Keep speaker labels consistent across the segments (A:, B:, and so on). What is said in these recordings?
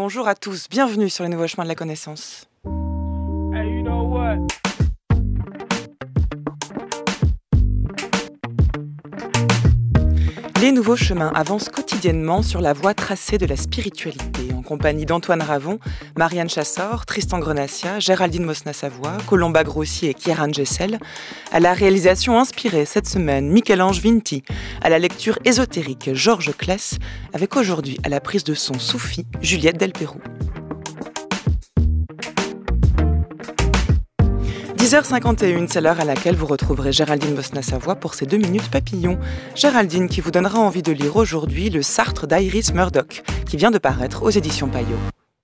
A: bonjour à tous, bienvenue sur les nouveaux chemins de la connaissance.
B: Hey, you know what?
A: Les nouveaux chemins avancent quotidiennement sur la voie tracée de la spiritualité, en compagnie d'Antoine Ravon, Marianne Chassor, Tristan Grenassia, Géraldine Mosna-Savoie, Colomba Grossi et Kieran Gessel. À la réalisation inspirée cette semaine, Michel-Ange Vinti. À la lecture ésotérique, Georges Claes, avec aujourd'hui à la prise de son Soufi, Juliette Delpérou. 10h51, c'est l'heure à laquelle vous retrouverez Géraldine Mosna-Savoie pour ses 2 minutes papillons. Géraldine qui vous donnera envie de lire aujourd'hui le Sartre d'Iris Murdoch, qui vient de paraître aux éditions Payot.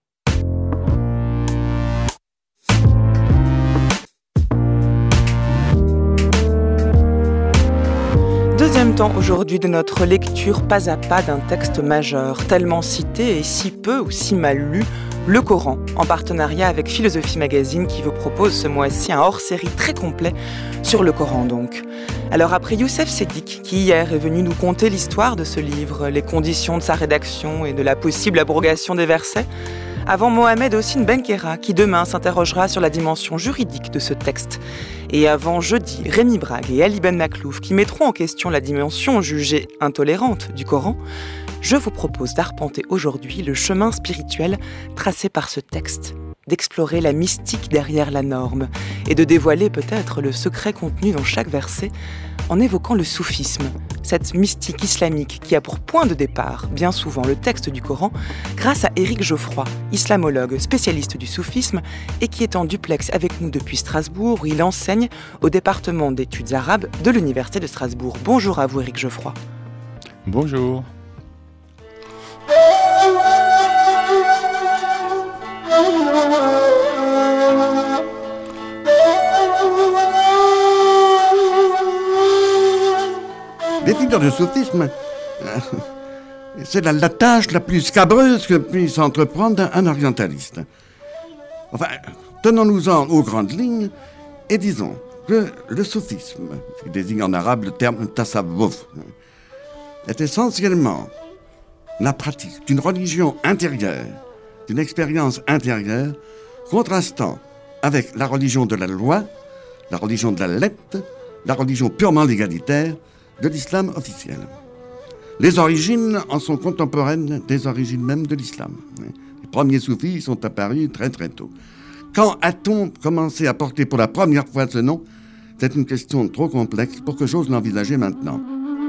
A: Deuxième temps aujourd'hui de notre lecture pas à pas d'un texte majeur, tellement cité et si peu ou si mal lu, le Coran, en partenariat avec Philosophie Magazine qui vous propose ce mois-ci un hors-série très complet sur le Coran donc. Alors après Youssef Sédik, qui hier est venu nous conter l'histoire de ce livre, les conditions de sa rédaction et de la possible abrogation des versets, avant Mohamed Hossein Benkera, qui demain s'interrogera sur la dimension juridique de ce texte. Et avant jeudi, Rémi Brague et Ali Ben Maklouf, qui mettront en question la dimension jugée intolérante du Coran, je vous propose d'arpenter aujourd'hui le chemin spirituel tracé par ce texte, d'explorer la mystique derrière la norme et de dévoiler peut-être le secret contenu dans chaque verset en évoquant le soufisme, cette mystique islamique qui a pour point de départ, bien souvent, le texte du Coran, grâce à Éric Geoffroy, islamologue spécialiste du soufisme et qui est en duplex avec nous depuis Strasbourg où il enseigne au département d'études arabes de l'Université de Strasbourg. Bonjour à vous Éric Geoffroy.
C: Bonjour.
D: Définir le soufisme, c'est la tâche la plus scabreuse que puisse entreprendre un orientaliste. Enfin, tenons-nous-en aux grandes lignes et disons que le soufisme, qui désigne en arabe le terme tasawwuf, est essentiellement la pratique d'une religion intérieure, d'une expérience intérieure, contrastant avec la religion de la loi, la religion de la lettre, la religion purement légalitaire de l'islam officiel. Les origines en sont contemporaines des origines même de l'islam. Les premiers soufis sont apparus très très tôt. Quand a-t-on commencé à porter pour la première fois ce nom ? C'est une question trop complexe pour que j'ose l'envisager maintenant.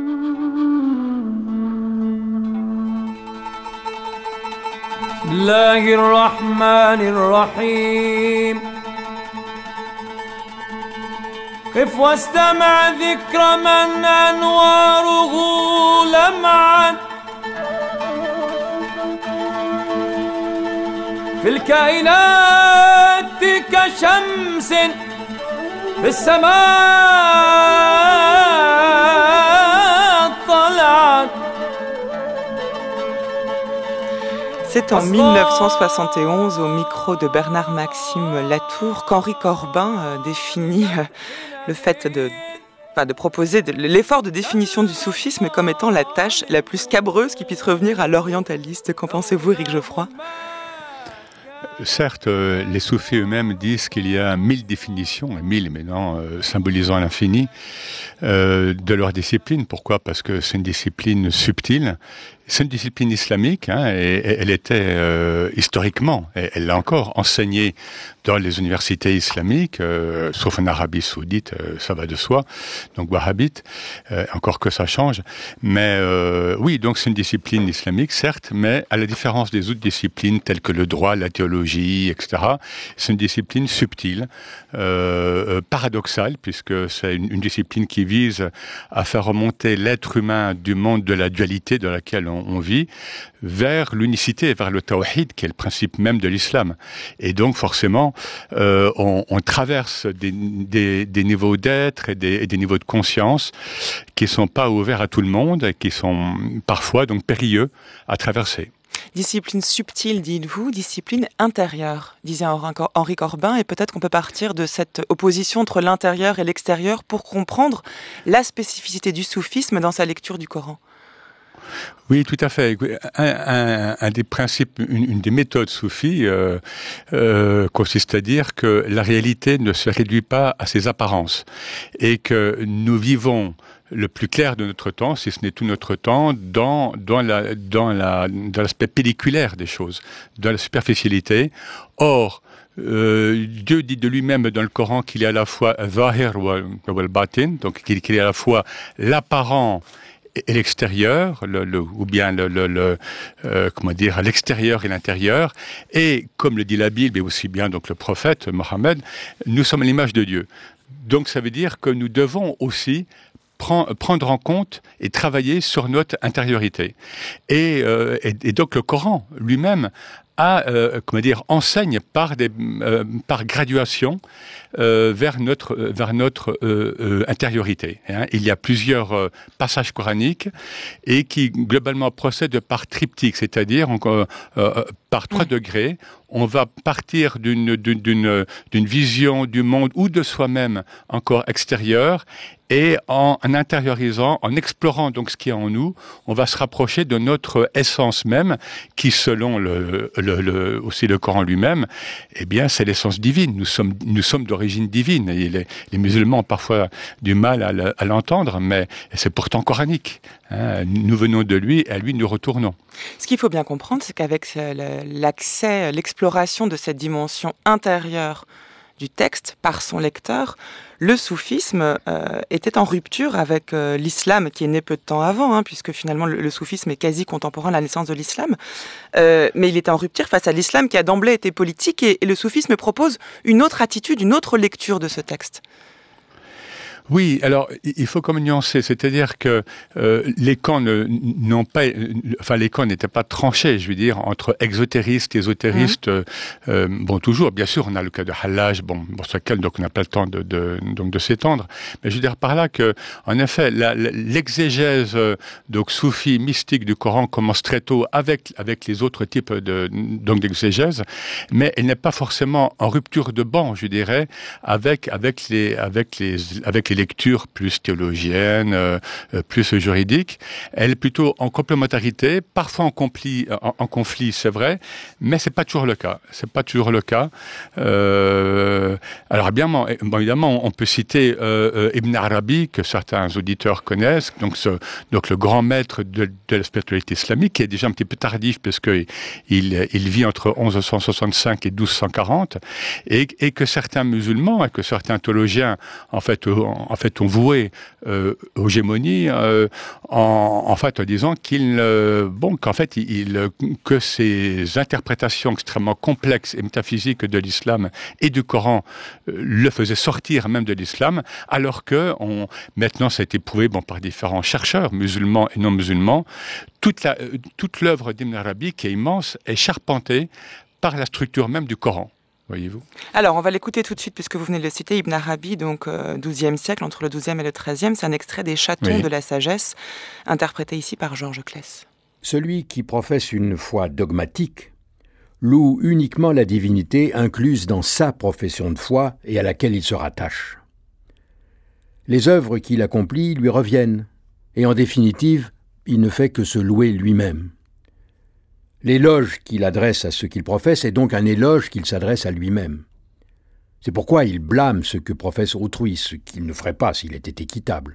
B: Bismillahirrahmanirrahim. قف واستمع ذكر من أنواره لمعت في الكائنات كشمس في السماء طلعت.
A: C'est en 1971, au micro de Bernard-Maxime Latour, qu'Henri Corbin définit le fait de proposer l'effort de définition du soufisme comme étant la tâche la plus scabreuse qui puisse revenir à l'orientaliste. Qu'en pensez-vous, Éric Geoffroy ?
C: Certes, les soufis eux-mêmes disent qu'il y a 1000 définitions, 1000 maintenant symbolisant l'infini, de leur discipline. Pourquoi ? Parce que c'est une discipline subtile. C'est une discipline islamique, et elle était historiquement, et elle l'a encore, enseignée dans les universités islamiques, sauf en Arabie Saoudite, ça va de soi, donc wahhabite, encore que ça change. Mais oui, donc c'est une discipline islamique, certes, mais à la différence des autres disciplines telles que le droit, la théologie, etc., c'est une discipline subtile, paradoxale, puisque c'est une discipline qui vise à faire remonter l'être humain du monde de la dualité dans laquelle on vit, vers l'unicité, vers le tawhid, qui est le principe même de l'islam. Et donc, forcément, on traverse des niveaux d'être et des niveaux de conscience qui ne sont pas ouverts à tout le monde et qui sont parfois donc périlleux à traverser.
A: Discipline subtile, dites-vous, discipline intérieure, disait Henri Corbin, et peut-être qu'on peut partir de cette opposition entre l'intérieur et l'extérieur pour comprendre la spécificité du soufisme dans sa lecture du Coran.
C: Oui, tout à fait. Un des principes, une des méthodes soufis consiste à dire que la réalité ne se réduit pas à ses apparences et que nous vivons le plus clair de notre temps, si ce n'est tout notre temps, dans l'aspect pelliculaire des choses, dans la superficialité. Or, Dieu dit de lui-même dans le Coran qu'il est à la fois Zahir wal Batin, donc qu'il est à la fois l'apparent et l'extérieur, ou bien l'extérieur et l'intérieur, et comme le dit la Bible et aussi bien donc le prophète Mohammed, nous sommes à l'image de Dieu. Donc ça veut dire que nous devons aussi prendre en compte et travailler sur notre intériorité. Et donc le Coran lui-même enseigne par graduation vers notre intériorité. Hein. Il y a plusieurs passages coraniques et qui globalement procèdent par triptyque, c'est-à-dire par 3 degrés. On va partir d'une vision du monde ou de soi-même encore extérieure, et en intériorisant, en explorant donc ce qui est en nous, on va se rapprocher de notre essence même, qui selon aussi le Coran lui-même, eh bien c'est l'essence divine. Nous sommes d'origine divine. Et les musulmans ont parfois du mal à l'entendre, mais c'est pourtant coranique. Hein. Nous venons de lui, et à lui nous retournons.
A: Ce qu'il faut bien comprendre, c'est qu'avec l'accès, l'exploration de cette dimension intérieure du texte par son lecteur, le soufisme était en rupture avec l'islam, qui est né peu de temps avant, puisque finalement le soufisme est quasi contemporain à la naissance de l'islam. Mais il était en rupture face à l'islam qui a d'emblée été politique, et le soufisme propose une autre attitude, une autre lecture de ce texte.
C: Oui, alors il faut comme nuancer, c'est-à-dire que les camps les camps n'étaient pas tranchés, je veux dire, entre exotéristes, ésotéristes. Toujours, bien sûr, on a le cas de Hallaj, sur lequel donc on n'a pas le temps de s'étendre, mais je veux dire par là que, en effet, l'exégèse donc soufie mystique du Coran commence très tôt avec les autres types d'exégèse, mais elle n'est pas forcément en rupture de banc, je dirais, avec les lectures plus théologiennes, plus juridiques. Elle est plutôt en complémentarité, parfois en conflit, c'est vrai, mais c'est pas toujours le cas. Alors évidemment, on peut citer Ibn Arabi, que certains auditeurs connaissent, donc le grand maître de la spiritualité islamique, qui est déjà un petit peu tardif, parce que il vit entre 1165 et 1240, et que certains musulmans et que certains théologiens en fait ont voué aux gémonies en disant que ces interprétations extrêmement complexes et métaphysiques de l'islam et du Coran le faisaient sortir même de l'islam, alors que maintenant ça a été prouvé par différents chercheurs musulmans et non musulmans, toute l'œuvre d'Ibn Arabi, qui est immense, est charpentée par la structure même du Coran. Voyez-vous. Alors,
A: on va l'écouter tout de suite, puisque vous venez de le citer, Ibn Arabi, donc XIIe siècle, entre le XIIe et le XIIIe. C'est un extrait des Chatons de la sagesse, interprété ici par Georges Claes.
E: Celui qui professe une foi dogmatique loue uniquement la divinité incluse dans sa profession de foi et à laquelle il se rattache. Les œuvres qu'il accomplit lui reviennent, et en définitive, il ne fait que se louer lui-même. L'éloge qu'il adresse à ce qu'il professe est donc un éloge qu'il s'adresse à lui-même. C'est pourquoi il blâme ce que professe autrui, ce qu'il ne ferait pas s'il était équitable.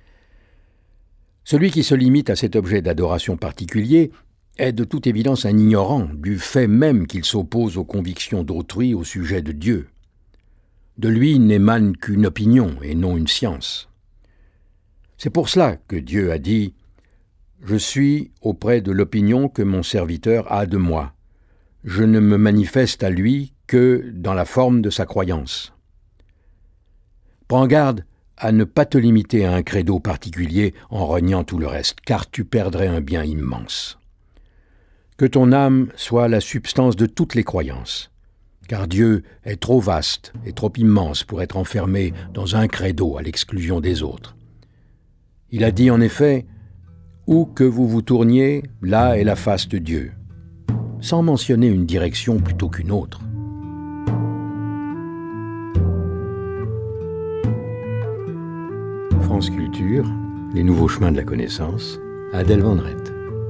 E: Celui qui se limite à cet objet d'adoration particulier est de toute évidence un ignorant du fait même qu'il s'oppose aux convictions d'autrui au sujet de Dieu. De lui n'émane qu'une opinion et non une science. C'est pour cela que Dieu a dit « Je suis auprès de l'opinion que mon serviteur a de moi. Je ne me manifeste à lui que dans la forme de sa croyance. » Prends garde à ne pas te limiter à un credo particulier en reniant tout le reste, car tu perdrais un bien immense. Que ton âme soit la substance de toutes les croyances, car Dieu est trop vaste et trop immense pour être enfermé dans un credo à l'exclusion des autres. Il a dit en effet « Où que vous vous tourniez, là est la face de Dieu », sans mentionner une direction plutôt qu'une autre. France Culture, les nouveaux chemins de la connaissance, Adèle Van Rett.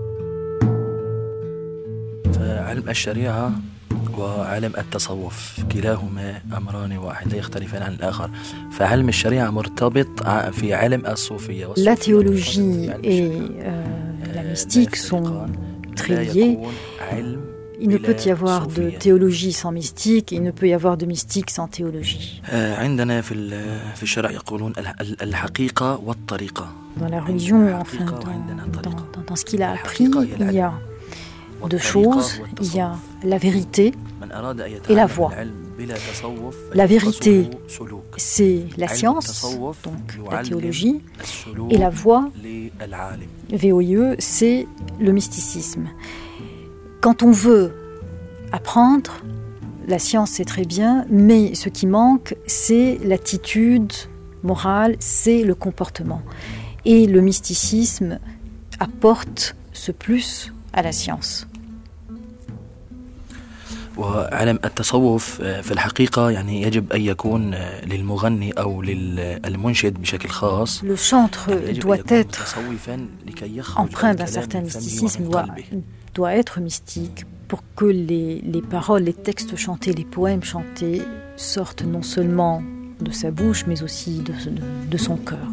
F: علم الشريعة وعلم التصوف كلاهما أمران واحد لا يختلفان عن الآخر فعلم الشريعة مرتبط في علم الصوفية.
G: La théologie et la mystique sont très liées. Il ne peut y avoir de théologie sans mystique, il ne peut y avoir de mystique sans théologie.
F: عندنا في الشرع يقولون الحقيقة والطريقة.
G: Dans la religion, enfin, dans ce qu'il a appris, il y a deux choses. Il y a la vérité et la voie. La vérité, c'est la science, donc la théologie, et la voie, VOIE, c'est le mysticisme. Quand on veut apprendre, la science c'est très bien, mais ce qui manque, c'est l'attitude morale, c'est le comportement. Et le mysticisme apporte ce plus à la science.
F: وعلم التصوف في الحقيقة يعني يجب أن يكون للمغني أو للمنشد بشكل خاص.
G: Le chantre doit être empreint d'un certain mysticisme, doit être mystique pour que les paroles, les textes chantés, les poèmes chantés sortent non seulement de sa bouche mais aussi de son cœur.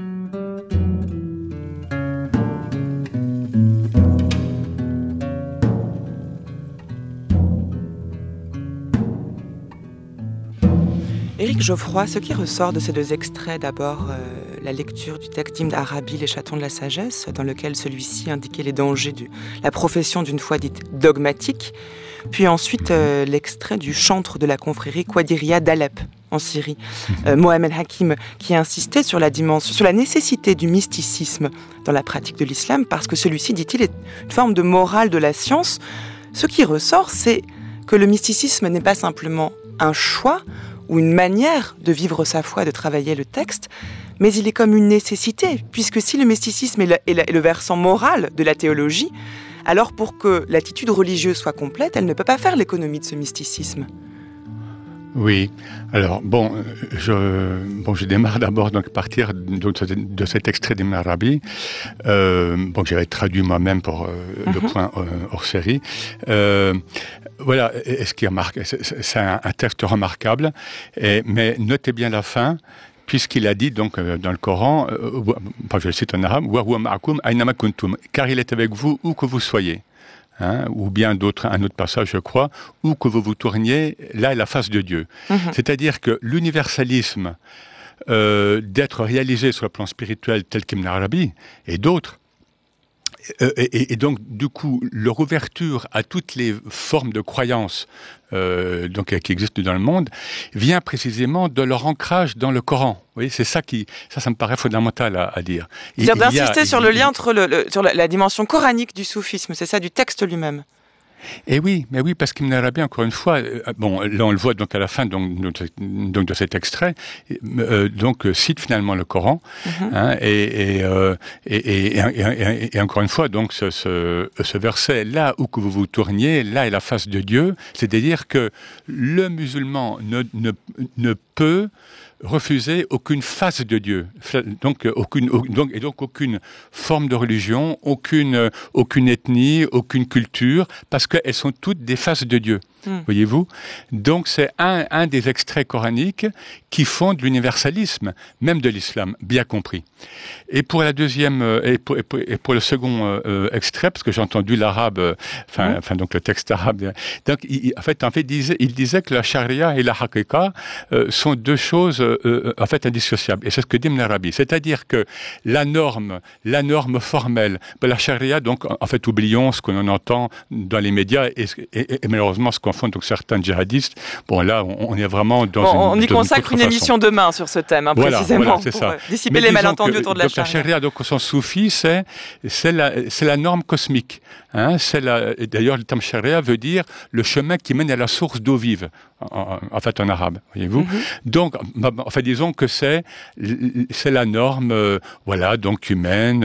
A: Éric Geoffroy, ce qui ressort de ces deux extraits, d'abord la lecture du texte d'Ibn Arabi, Les chatons de la sagesse, dans lequel celui-ci indiquait les dangers de la profession d'une foi dite dogmatique, puis ensuite l'extrait du chantre de la confrérie Qadiria d'Alep, en Syrie, Mohamed Hakim, qui insistait sur la nécessité du mysticisme dans la pratique de l'islam, parce que celui-ci, dit-il, est une forme de morale de la science. Ce qui ressort, c'est que le mysticisme n'est pas simplement un choix, ou une manière de vivre sa foi, de travailler le texte, mais il est comme une nécessité, puisque si le mysticisme est le versant moral de la théologie, alors pour que l'attitude religieuse soit complète, elle ne peut pas faire l'économie de ce mysticisme.
C: Oui, alors je démarre d'abord donc à partir de cet extrait d'Ibn Arabi. J'avais traduit moi-même pour le point hors série. Voilà, ce qui c'est un texte remarquable, mais notez bien la fin, puisqu'il a dit donc dans le Coran, je le cite en arabe, car il est avec vous où que vous soyez. Ou bien un autre passage, je crois, où que vous tourniez, là est la face de Dieu. C'est-à-dire que l'universalisme d'être réalisé sur le plan spirituel tel qu'Ibn Arabi et d'autres, et donc du coup leur ouverture à toutes les formes de croyances qui existent dans le monde vient précisément de leur ancrage dans le Coran. Vous voyez, c'est ça me paraît fondamental à dire.
A: C'est-à-dire d'insister sur le lien entre sur la dimension coranique du soufisme, c'est ça, du texte lui-même.
C: Et oui, parce qu'Ibn Arabi, encore une fois, là on le voit donc à la fin donc de cet extrait, cite finalement le Coran, et encore une fois donc ce verset, là où que vous vous tourniez, là est la face de Dieu, c'est-à-dire que le musulman ne peut refuser aucune face de Dieu, donc aucune forme de religion, aucune ethnie, aucune culture, parce qu'elles sont toutes des faces de Dieu. Voyez-vous ? Donc c'est un des extraits coraniques qui font de l'universalisme, même de l'islam, bien compris. Et pour la deuxième et pour le second extrait, parce que j'ai entendu l'arabe, donc le texte arabe. Donc il disait que la charia et la haqiqa sont deux choses indissociables. Et c'est ce que dit Ibn Arabi, c'est-à-dire que la norme formelle, la charia, donc oublions ce qu'on en entend dans les médias et malheureusement ce qu'on font donc certains djihadistes. Bon là, on est vraiment dans
A: on y consacre une émission demain sur ce thème, précisément,
C: pour
A: ça. Dissiper les malentendus autour de la charia.
C: La charia, donc au sens soufi, c'est la norme cosmique. D'ailleurs, le terme charia veut dire le chemin qui mène à la source d'eau vive, en arabe, voyez-vous. Donc, disons que c'est la norme, donc humaine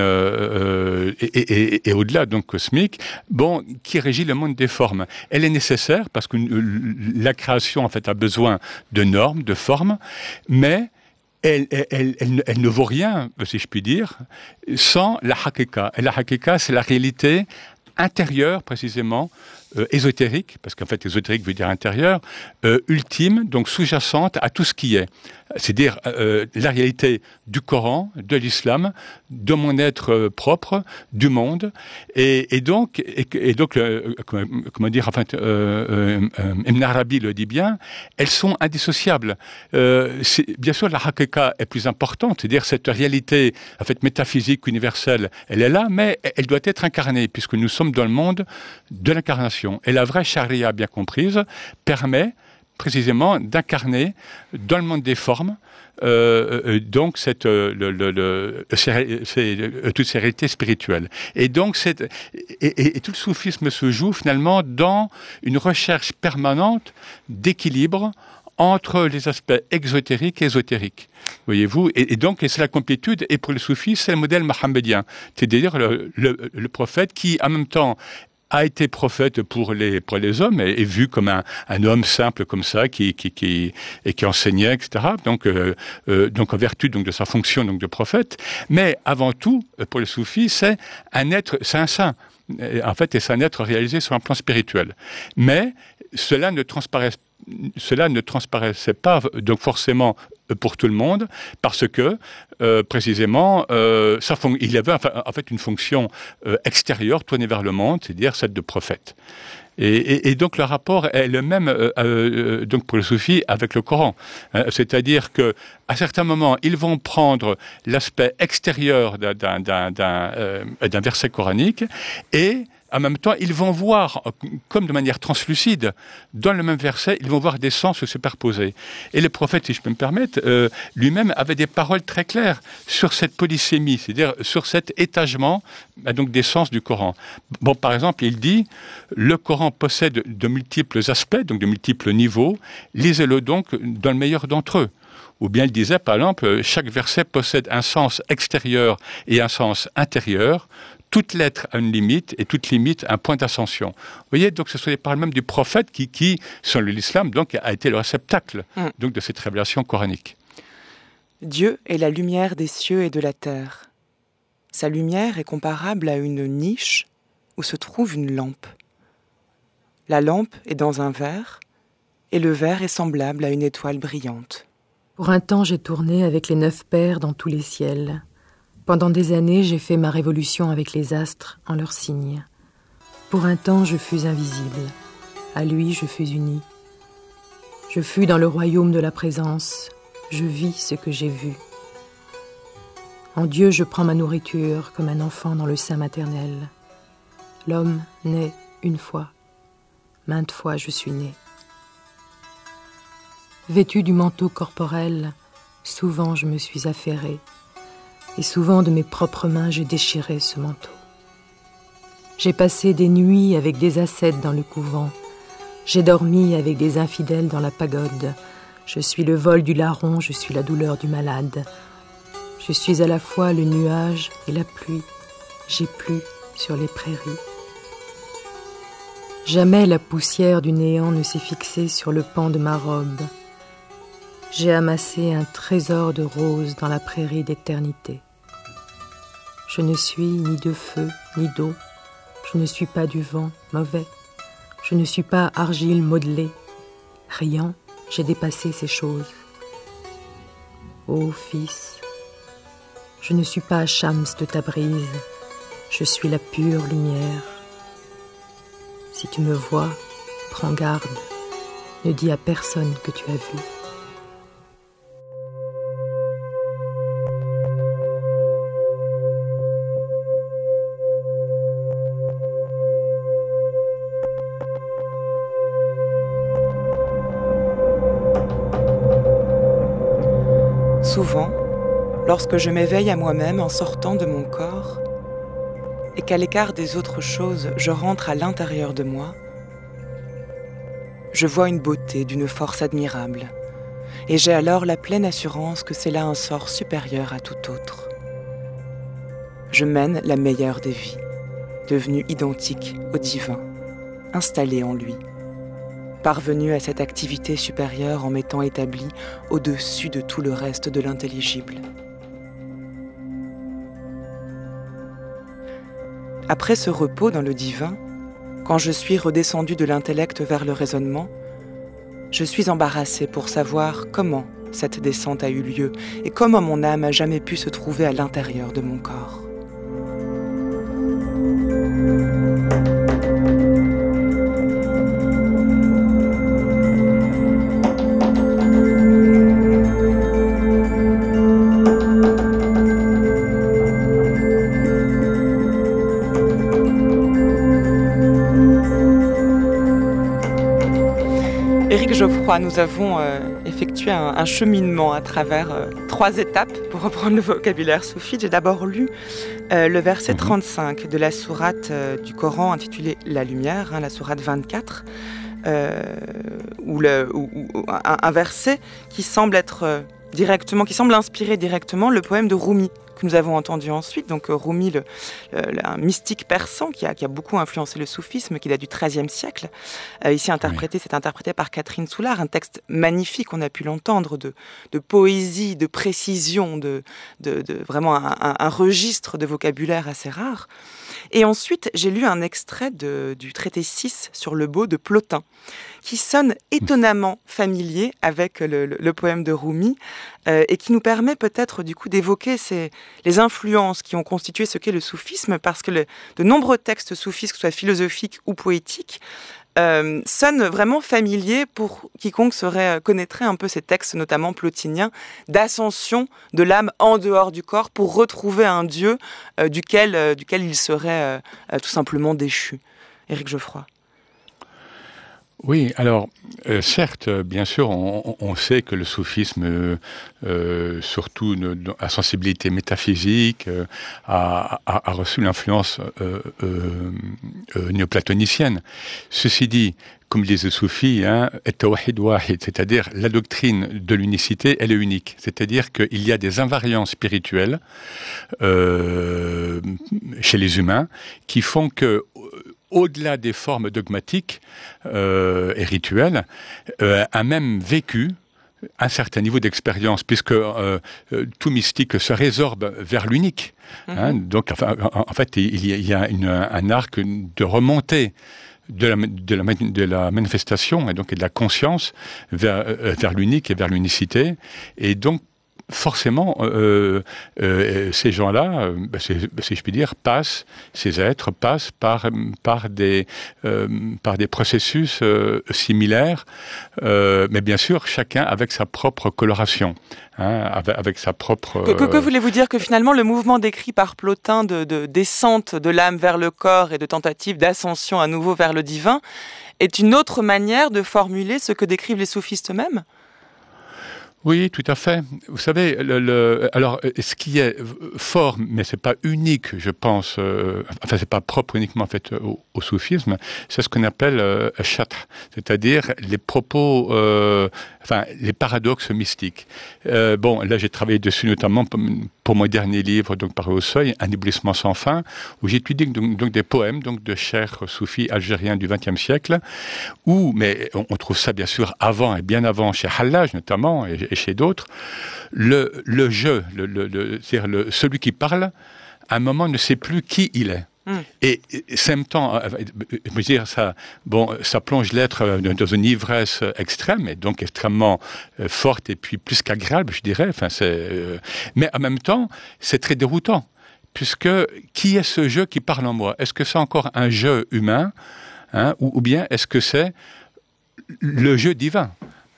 C: et au-delà, donc cosmique, qui régit le monde des formes. Elle est nécessaire parce que la création, a besoin de normes, de formes, mais elle ne vaut rien, si je puis dire, sans la haqiqa. Et la haqiqa, c'est la réalité intérieure, précisément, ésotérique, parce qu'en fait, ésotérique veut dire intérieur, ultime, donc sous-jacente à tout ce qui est. C'est-à-dire la réalité du Coran, de l'islam, de mon être propre, du monde, et donc comment dire, enfin, Ibn Arabi le dit bien, elles sont indissociables. Bien sûr, la haqiqa est plus importante, c'est-à-dire cette réalité, en fait, métaphysique, universelle, elle est là, mais elle doit être incarnée, puisque nous sommes dans le monde de l'incarnation. Et la vraie charia, bien comprise, permet précisément d'incarner dans le monde des formes donc toute ces réalités spirituelles. Et donc et tout le soufisme se joue finalement dans une recherche permanente d'équilibre entre les aspects exotériques et ésotériques. Voyez-vous, et donc c'est la complétude, et pour le soufis, c'est le modèle mohammedien, c'est-à-dire le prophète qui, en même temps, a été prophète pour les hommes et vu comme un homme simple comme ça qui enseignait, etc. Donc en vertu donc de sa fonction donc de prophète, mais avant tout pour les soufis c'est un saint. En fait, et c'est un être réalisé sur un plan spirituel. Mais cela ne transparaissait pas donc forcément pour tout le monde, parce que précisément il avait en fait une fonction extérieure tournée vers le monde, c'est-à-dire celle de prophète. Et donc le rapport est le même donc pour les soufis avec le Coran. C'est-à-dire que à certains moments, ils vont prendre l'aspect extérieur d'un verset coranique et en même temps, ils vont voir, comme de manière translucide, dans le même verset, ils vont voir des sens se superposer. Et le prophète, si je peux me permettre, lui-même avait des paroles très claires sur cette polysémie, c'est-à-dire sur cet étagement donc des sens du Coran. Bon, par exemple, il dit, le Coran possède de multiples aspects, donc de multiples niveaux, lisez-le donc dans le meilleur d'entre eux. Ou bien il disait, par exemple, chaque verset possède un sens extérieur et un sens intérieur. Toute lettre a une limite et toute limite un point d'ascension. Vous voyez, donc ce sont les paroles même du prophète qui selon l'islam, donc, a été le réceptacle donc, de cette révélation coranique.
A: Dieu est la lumière des cieux et de la terre. Sa lumière est comparable à une niche où se trouve une lampe. La lampe est dans un verre et le verre est semblable à une étoile brillante.
H: Pour un temps, j'ai tourné avec les 9 pères dans tous les ciels. Pendant des années, j'ai fait ma révolution avec les astres en leurs signes. Pour un temps, je fus invisible. À lui, je fus uni. Je fus dans le royaume de la présence. Je vis ce que j'ai vu. En Dieu, je prends ma nourriture comme un enfant dans le sein maternel. L'homme naît une fois. Maintes fois, je suis né. Vêtu du manteau corporel, souvent je me suis affairée. Et souvent de mes propres mains, j'ai déchiré ce manteau. J'ai passé des nuits avec des ascètes dans le couvent. J'ai dormi avec des infidèles dans la pagode. Je suis le vol du larron, je suis la douleur du malade. Je suis à la fois le nuage et la pluie. J'ai plu sur les prairies. Jamais la poussière du néant ne s'est fixée sur le pan de ma robe. J'ai amassé un trésor de roses dans la prairie d'éternité. Je ne suis ni de feu, ni d'eau. Je ne suis pas du vent mauvais. Je ne suis pas argile modelée. Riant, j'ai dépassé ces choses. Ô Fils, je ne suis pas Shams de Tabriz. Je suis la pure lumière. Si tu me vois, prends garde. Ne dis à personne que tu as vu.
A: Souvent, lorsque je m'éveille à moi-même en sortant de mon corps et qu'à l'écart des autres choses, je rentre à l'intérieur de moi, je vois une beauté d'une force admirable et j'ai alors la pleine assurance que c'est là un sort supérieur à tout autre. Je mène la meilleure des vies, devenue identique au divin, installée en lui. parvenu à cette activité supérieure en m'étant établi au-dessus de tout le reste de l'intelligible. Après ce repos dans le divin, quand je suis redescendu de l'intellect vers le raisonnement, je suis embarrassé pour savoir comment cette descente a eu lieu et comment mon âme a jamais pu se trouver à l'intérieur de mon corps. Éric Geoffroy, nous avons effectué un cheminement à travers 3 étapes pour reprendre le vocabulaire soufite. J'ai d'abord lu le verset 35 de la sourate du Coran intitulée La Lumière, la sourate 24, un verset qui semble inspirer directement le poème de Rumi que nous avons entendu ensuite. Donc Rumi, un mystique persan qui a beaucoup influencé le soufisme, qui date du XIIIe siècle. C'est interprété par Catherine Soulard, un texte magnifique, on a pu l'entendre, de poésie, de précision, de vraiment un registre de vocabulaire assez rare. Et ensuite, j'ai lu un extrait du traité 6 sur le beau de Plotin, qui sonne étonnamment familier avec le poème de Rumi et qui nous permet peut-être du coup d'évoquer les influences qui ont constitué ce qu'est le soufisme, parce que de nombreux textes soufistes, que ce soit philosophiques ou poétiques, sonnent vraiment familiers pour quiconque connaîtrait un peu ces textes, notamment plotiniens, d'ascension de l'âme en dehors du corps pour retrouver un Dieu duquel il serait tout simplement déchu. Éric Geoffroy.
C: Oui, alors, certes, bien sûr, on sait que le soufisme, surtout à sensibilité métaphysique, a reçu l'influence néoplatonicienne. Ceci dit, comme disent les soufis, at-tawhid wahid, c'est-à-dire la doctrine de l'unicité, elle est unique. C'est-à-dire qu'il y a des invariants spirituels chez les humains qui font que au-delà des formes dogmatiques et rituelles, un même vécu, un certain niveau d'expérience, puisque tout mystique se résorbe vers l'unique. Donc, en fait, il y a un arc de remontée de la manifestation et donc de la conscience vers l'unique et vers l'unicité. Et donc, forcément, ces gens-là, si je puis dire, ces êtres passent par des processus similaires, mais bien sûr, chacun avec sa propre coloration, avec sa propre...
A: Que voulez-vous dire que finalement, le mouvement décrit par Plotin de descente de l'âme vers le corps et de tentative d'ascension à nouveau vers le divin est une autre manière de formuler ce que décrivent les soufistes eux-mêmes ?
C: Oui, tout à fait. Vous savez, alors, ce qui est fort, mais c'est pas unique, je pense, c'est pas propre uniquement en fait au soufisme, c'est ce qu'on appelle chatr, c'est-à-dire les propos, les paradoxes mystiques. Là, j'ai travaillé dessus notamment pour mon dernier livre, donc paru au Seuil, Un éblouissement sans fin, où j'étudie donc des poèmes donc de chers soufis algériens du XXe siècle, mais on trouve ça bien sûr avant et bien avant chez Hallaj notamment et chez d'autres, le jeu, c'est-à-dire celui qui parle, à un moment ne sait plus qui il est. Et en même temps, je veux dire, ça plonge l'être dans une ivresse extrême, et donc extrêmement forte, et puis plus qu'agréable, je dirais. Mais en même temps, c'est très déroutant, puisque qui est ce jeu qui parle en moi ? Est-ce que c'est encore un jeu humain, ou bien est-ce que c'est le jeu divin ?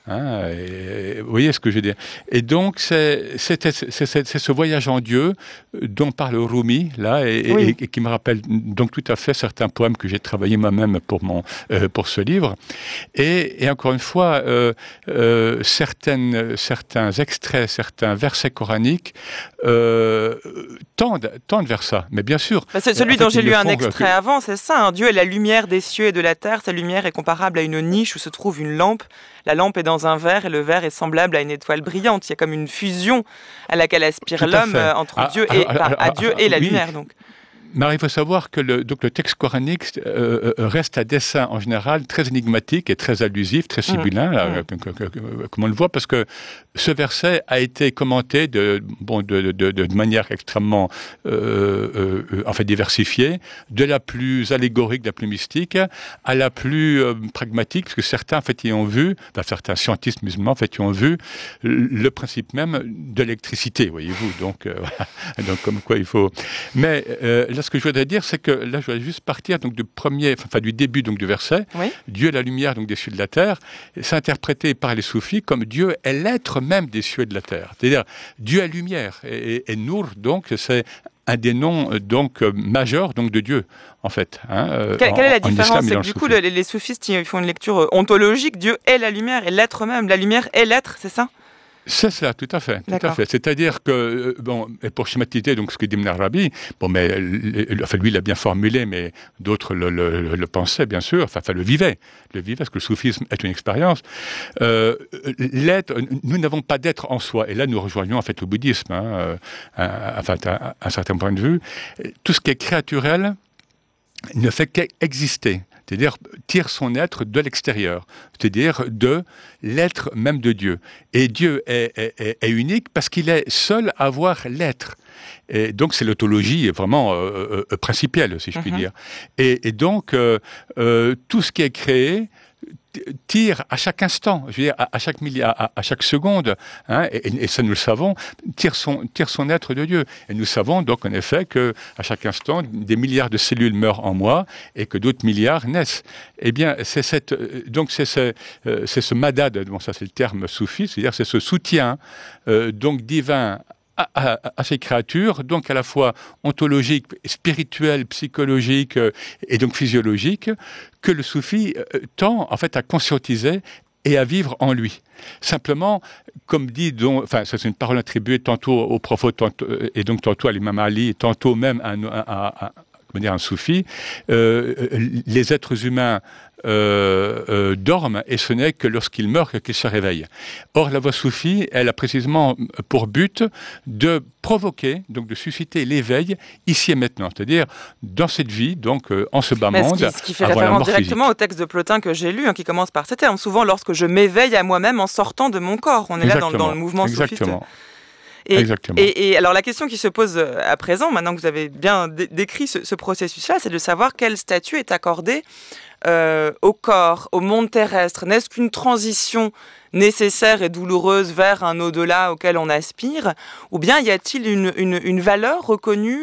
C: Vous voyez ce que je veux dire. Et donc, c'est ce voyage en Dieu dont parle Rumi, là, et qui me rappelle donc tout à fait certains poèmes que j'ai travaillés moi-même pour ce livre. Et encore une fois, certains extraits, certains versets coraniques tendent vers ça. Mais bien sûr...
A: c'est celui dont j'ai lu un extrait avant, c'est ça. Dieu est la lumière des cieux et de la terre. Sa lumière est comparable à une niche où se trouve une lampe. La lampe est dans un verre et le verre est semblable à une étoile brillante. Il y a comme une fusion à laquelle aspire l'homme entre Dieu et la lumière. Donc.
C: Mais il faut savoir que le texte coranique reste à dessein en général très énigmatique et très allusif, très sibyllin, comme on le voit, parce que ce verset a été commenté de manière extrêmement diversifiée, de la plus allégorique, de la plus mystique, à la plus pragmatique, parce que certains certains scientistes musulmans y ont vu le principe même de l'électricité, voyez-vous. Donc comme quoi il faut. Mais là, ce que je voudrais dire, c'est que là, je voudrais juste partir donc du début donc du verset. Oui. Dieu est la lumière donc des cieux et de la terre. C'est interprété par les soufis comme Dieu est l'être même des cieux et de la terre. C'est-à-dire Dieu est lumière et Nour donc c'est un des noms donc majeurs donc de Dieu en fait.
A: Quelle est la différence? C'est que du coup les soufistes ils font une lecture ontologique. Dieu est la lumière et l'être même. La lumière est l'être, c'est ça?
C: C'est cela, tout à fait. C'est-à-dire que, et pour schématiser donc ce que dit Ibn Arabi, lui il l'a bien formulé, mais d'autres le pensaient bien sûr, le vivaient, parce que le soufisme est une expérience. L'être, nous n'avons pas d'être en soi, et là nous rejoignons en fait le bouddhisme, à un certain point de vue. Tout ce qui est créaturel ne fait qu'exister. C'est-à-dire tire son être de l'extérieur, c'est-à-dire de l'être même de Dieu. Et Dieu est unique parce qu'il est seul à avoir l'être. Et donc c'est l'autologie vraiment principielle, si je puis dire. Et donc tout ce qui est créé tire à chaque instant, je veux dire à chaque seconde, et ça nous le savons, tire son être de Dieu. Et nous savons donc en effet que à chaque instant des milliards de cellules meurent en moi et que d'autres milliards naissent. Eh bien c'est ce madad, ça c'est le terme soufi, c'est-à-dire c'est ce soutien donc divin à ces créatures, donc à la fois ontologique, spirituelle, psychologique et donc physiologique, que le soufi tend en fait à conscientiser et à vivre en lui. Simplement, comme dit, ça c'est une parole attribuée tantôt au prophète, et donc tantôt à l'imam Ali, tantôt même à un soufi, les êtres humains dorment et ce n'est que lorsqu'ils meurent qu'ils se réveillent. Or, la voie soufie, elle a précisément pour but de provoquer, donc de susciter l'éveil ici et maintenant, c'est-à-dire dans cette vie, donc en ce bas monde.
A: Ce qui fait référence directement au texte de Plotin que j'ai lu, qui commence par ces termes. Souvent, lorsque je m'éveille à moi-même en sortant de mon corps, on est là dans le mouvement soufiste. Et alors la question qui se pose à présent, maintenant que vous avez bien décrit ce processus-là, c'est de savoir quel statut est accordé au corps, au monde terrestre. N'est-ce qu'une transition nécessaire et douloureuse vers un au-delà auquel on aspire, ou bien y a-t-il une valeur reconnue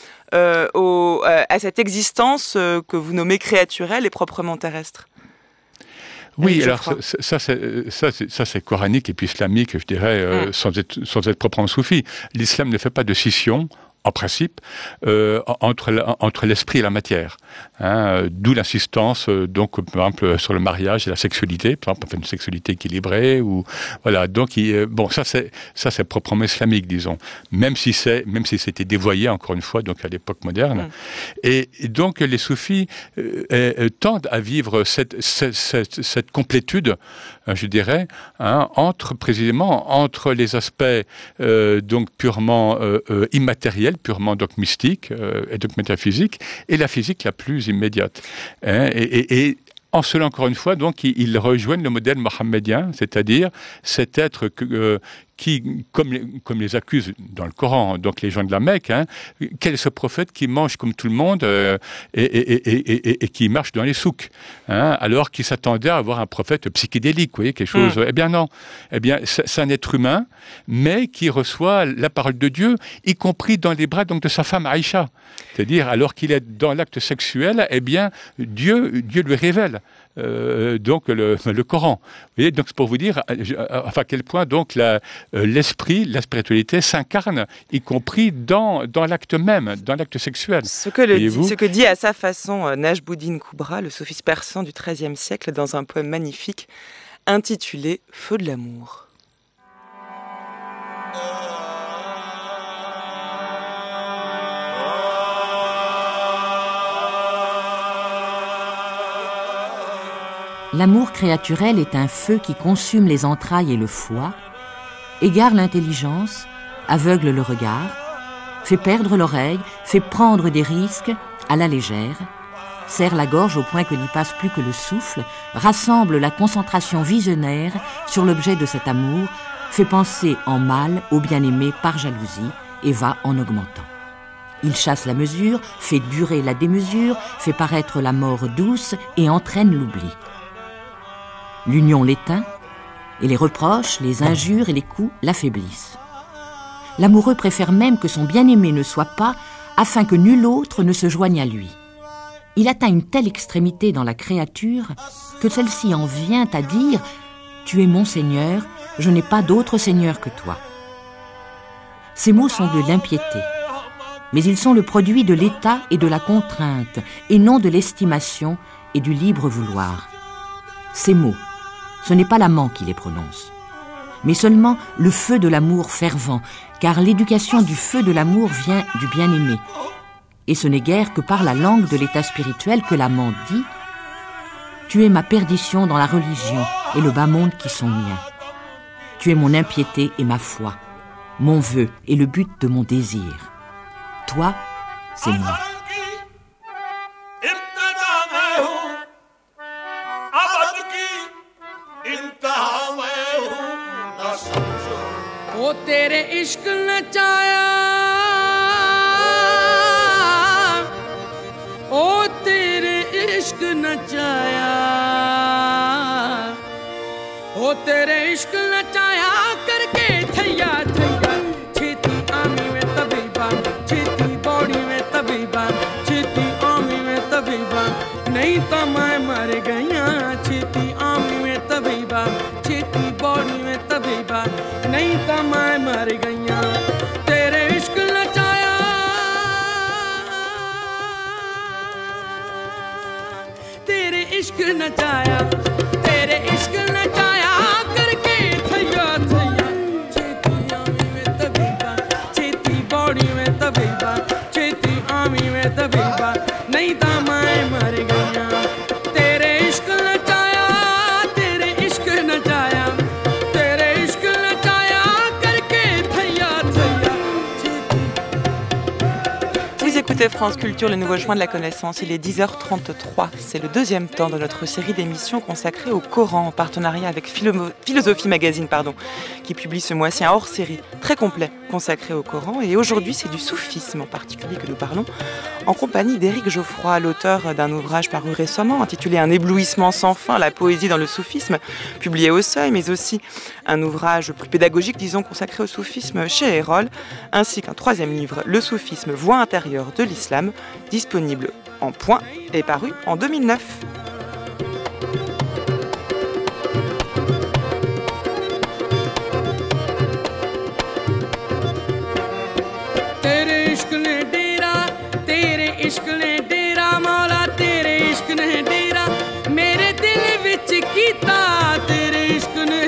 A: à cette existence que vous nommez créaturelle et proprement terrestre?
C: Oui, alors ça c'est coranique et puis islamique, je dirais, sans être proprement soufi. L'islam ne fait pas de scission, en principe, entre l'esprit et la matière. D'où l'insistance, donc, par exemple, sur le mariage et la sexualité, par exemple, une sexualité équilibrée, ou voilà. Donc, ça c'est proprement islamique, disons. Même si c'était dévoyé, encore une fois, donc à l'époque moderne. Et donc, les soufis tendent à vivre cette complétude, je dirais, précisément entre les aspects donc purement immatériels, purement donc mystique et donc métaphysique, et la physique la plus immédiate. Et en cela, encore une fois, donc, ils rejoignent le modèle mohammedien, c'est-à-dire cet être qui, comme les accusent dans le Coran, donc les gens de la Mecque, quel est ce prophète qui mange comme tout le monde et qui marche dans les souks, alors qu'ils s'attendaient à avoir un prophète psychédélique, vous voyez, quelque chose. Eh bien non, c'est un être humain, mais qui reçoit la parole de Dieu, y compris dans les bras donc de sa femme Aïcha. C'est-à-dire, alors qu'il est dans l'acte sexuel, eh bien Dieu lui révèle. Donc le Coran. Vous voyez, donc c'est pour vous dire à quel point donc l'esprit, la spiritualité s'incarne, y compris dans l'acte même, dans l'acte sexuel.
A: Ce que dit à sa façon Najmuddin Kubra, le sophiste persan du XIIIe siècle, dans un poème magnifique intitulé « Feu de l'amour ».
I: L'amour créaturel est un feu qui consume les entrailles et le foie, égare l'intelligence, aveugle le regard, fait perdre l'oreille, fait prendre des risques à la légère, serre la gorge au point que n'y passe plus que le souffle, rassemble la concentration visionnaire sur l'objet de cet amour, fait penser en mal au bien-aimé par jalousie et va en augmentant. Il chasse la mesure, fait durer la démesure, fait paraître la mort douce et entraîne l'oubli. L'union l'éteint, et les reproches, les injures et les coups l'affaiblissent. L'amoureux préfère même que son bien-aimé ne soit pas, afin que nul autre ne se joigne à lui. Il atteint une telle extrémité dans la créature que celle-ci en vient à dire « Tu es mon Seigneur, je n'ai pas d'autre Seigneur que toi ». Ces mots sont de l'impiété, mais ils sont le produit de l'état et de la contrainte, et non de l'estimation et du libre vouloir. Ces mots, ce n'est pas l'amant qui les prononce, mais seulement le feu de l'amour fervent, car l'éducation du feu de l'amour vient du bien-aimé. Et ce n'est guère que par la langue de l'état spirituel que l'amant dit « Tu es ma perdition dans la religion et le bas monde qui sont miens. Tu es mon impiété et ma foi, mon vœu et le but de mon désir. Toi, c'est moi. »
J: ओ तेरे इश्क नचाया ओ तेरे इश्क नचाया ओ तेरे इश्क नचाया करके थैया थैया छेती आमी में तबीबा छेती बॉडी में तबीबा छेती आमी में तबीबा नहीं तो मैं मर गया छेती आमी में तबीबा छेती बॉडी में तबीबा नहीं तो मैं मर गया तेरे इश्क नचाया तेरे इश्क नचाया तेरे इश्क नचाया करके थैया थैया छेती आमी में तबीबा छेती बॉडी में तबीबा छेती आमी में तबीबा नहीं तो मैं मर गया तेरे इश्क नचाया तेरे इश्क नचाया तेरे इश्क नचाया करके थैया थैया छेती.
A: Vous écoutez France Culture, le nouveau chemin de la connaissance. Il est 10h33. C'est le deuxième temps de notre série d'émissions consacrée au Coran, en partenariat avec Philosophie Magazine, qui publie ce mois-ci un hors-série très complet consacré au Coran. Et aujourd'hui, c'est du soufisme en particulier que nous parlons, en compagnie d'Éric Geoffroy, l'auteur d'un ouvrage paru récemment intitulé Un éblouissement sans fin, la poésie dans le soufisme, publié au Seuil, mais aussi un ouvrage plus pédagogique, disons, consacré au soufisme chez Erol, ainsi qu'un troisième livre, Le soufisme, voie intérieure de l'islam, disponible en point et paru en 2009.
J: इश्क ने डेरा मौला तेरे इश्क ने डेरा मेरे दिल विच कीता तेरे इश्क ने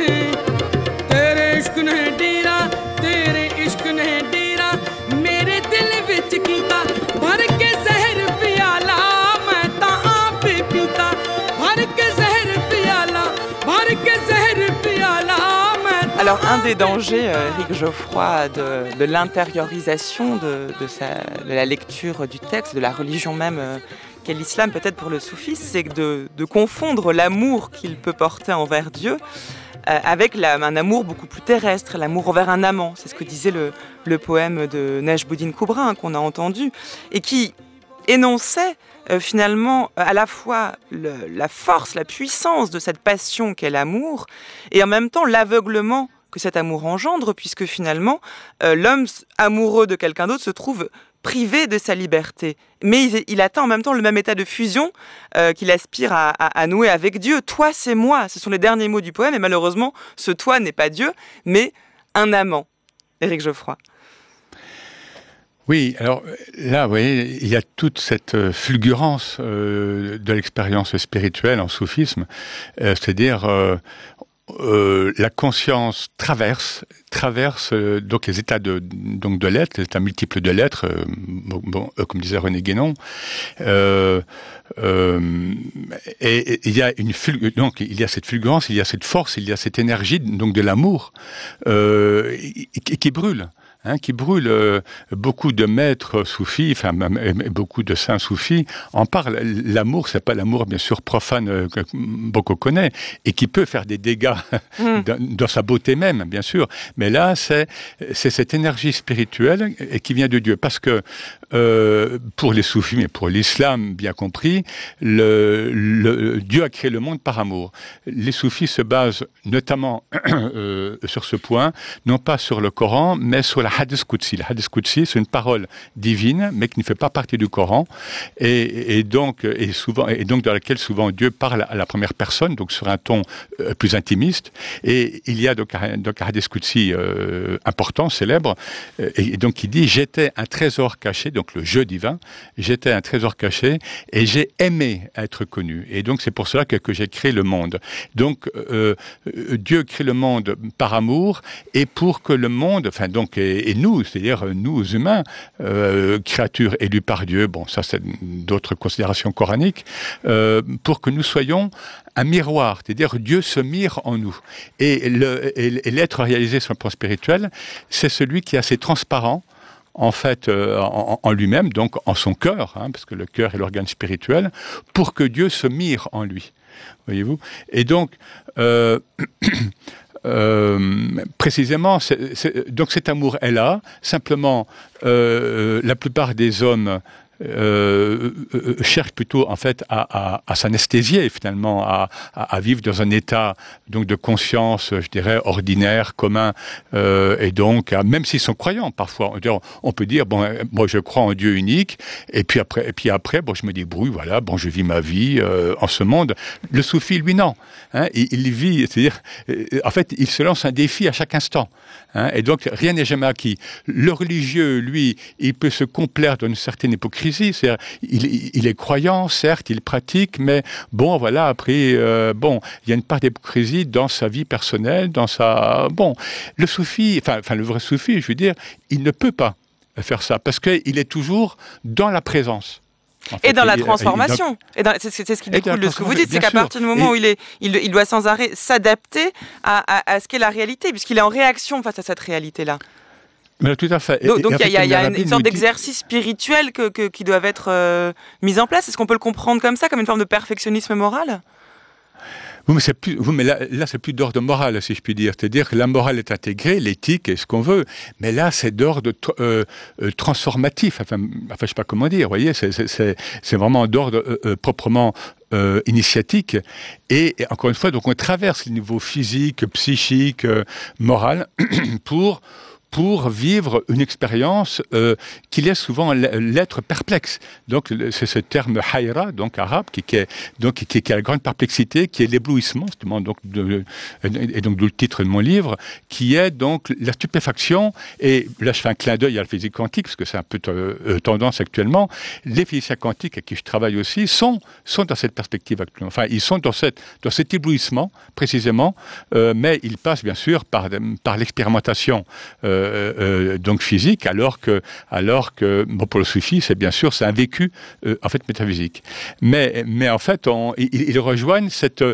J: डेरा तेरे इश्क ने डेरा मेरे दिल विच कीता भर के जहर पियाला मैं तां आप पीता भर के जहर पियाला भर के जहर पियाला.
A: Alors, un des dangers, Éric Geoffroy, de l'intériorisation de la lecture du texte, de la religion même qu'est l'islam, peut-être pour le soufisme, c'est de confondre l'amour qu'il peut porter envers Dieu avec un amour beaucoup plus terrestre, l'amour envers un amant. C'est ce que disait le poème de Nejboudine Koubra, qu'on a entendu, et qui énonçait finalement à la fois la force, la puissance de cette passion qu'est l'amour, et en même temps l'aveuglement que cet amour engendre, puisque finalement l'homme amoureux de quelqu'un d'autre se trouve privé de sa liberté. Mais il atteint en même temps le même état de fusion qu'il aspire à nouer avec Dieu. Toi, c'est moi. Ce sont les derniers mots du poème, et malheureusement, ce toi n'est pas Dieu, mais un amant. Éric Geoffroy.
C: Oui, alors là, vous voyez, il y a toute cette fulgurance de l'expérience spirituelle en soufisme, c'est-à-dire la conscience traverse donc les états de l'être, les états multiples de l'être, comme disait René Guénon, et il y a donc il y a cette fulgurance, il y a cette force, il y a cette énergie donc de l'amour qui brûle. qui brûle. Beaucoup de maîtres soufis, enfin beaucoup de saints soufis en parlent. L'amour, c'est pas l'amour bien sûr profane que beaucoup connaît et qui peut faire des dégâts dans sa beauté même, bien sûr. Mais là, c'est cette énergie spirituelle et qui vient de Dieu, parce que pour les soufis, mais pour l'islam bien compris, Dieu a créé le monde par amour. Les soufis se basent notamment sur ce point, non pas sur le Coran, mais sur la Hadith Qudsi. La Hadith Qudsi, c'est une parole divine, mais qui ne fait pas partie du Coran, et donc dans laquelle souvent Dieu parle à la première personne, donc sur un ton plus intimiste. Et il y a donc un Hadith Qudsi important, célèbre, et donc il dit: j'étais un trésor caché, donc le jeu divin, j'étais un trésor caché, et j'ai aimé être connu. Et donc c'est pour cela que j'ai créé le monde. Donc Dieu crée le monde par amour, et pour que le monde, enfin donc, et nous, c'est-à-dire nous humains, créatures élues par Dieu, bon ça c'est d'autres considérations coraniques, pour que nous soyons un miroir, c'est-à-dire Dieu se mire en nous. Et l'être réalisé sur le plan spirituel, c'est celui qui est assez transparent, en fait, en lui-même, donc en son cœur, parce que le cœur est l'organe spirituel, pour que Dieu se mire en lui. Voyez-vous ? Et donc, précisément, donc cet amour est là. Simplement, la plupart des hommes cherche plutôt en fait à s'anesthésier finalement, à vivre dans un état donc de conscience, je dirais ordinaire, commun, et donc même s'ils sont croyants parfois, on peut dire bon, moi je crois en Dieu unique, et puis après bon, je me débrouille, voilà, bon, je vis ma vie en ce monde. Le soufi, lui, non, il vit, c'est-à-dire en fait il se lance un défi à chaque instant, et donc rien n'est jamais acquis. Le religieux, lui, il peut se complaire d'une certaine hypocrisie. C'est-à-dire, il est croyant, certes, il pratique, mais bon, voilà, après, bon, il y a une part d'hypocrisie dans sa vie personnelle, dans sa... Bon, le soufi, enfin, le vrai soufi, je veux dire, il ne peut pas faire ça, parce qu'il est toujours dans la présence. En fait,
A: et dans la transformation. C'est ce qui découle de ce que vous dites, c'est qu'à partir du moment où il doit sans arrêt s'adapter à ce qu'est la réalité, puisqu'il est en réaction face à cette réalité-là.
C: Mais tout à fait.
A: Donc il y a une sorte d'exercice spirituel qui doivent être mis en place. Est-ce qu'on peut le comprendre comme ça, comme une forme de perfectionnisme moral ?
C: Mais là, c'est plus d'ordre moral, si je puis dire. C'est-à-dire que la morale est intégrée, l'éthique est ce qu'on veut, mais là, c'est d'ordre transformatif. Enfin, je sais pas comment dire. Vous voyez, c'est vraiment d'ordre proprement initiatique. Et encore une fois, donc on traverse les niveaux physiques, psychiques, moral, pour vivre une expérience qui laisse souvent l'être perplexe. Donc c'est ce terme hayra, donc arabe, qui a la grande perplexité, qui est l'éblouissement, justement, donc et donc d'où le titre de mon livre, qui est donc la stupéfaction. Et là je fais un clin d'œil à la physique quantique, parce que c'est un peu tendance actuellement. Les physiciens quantiques avec qui je travaille aussi sont dans cette perspective actuellement. Enfin, ils sont dans cet éblouissement précisément, mais ils passent bien sûr par l'expérimentation donc physique, alors que bon, pour le soufi, c'est bien sûr, c'est un vécu en fait métaphysique. Mais en fait, ils rejoignent ce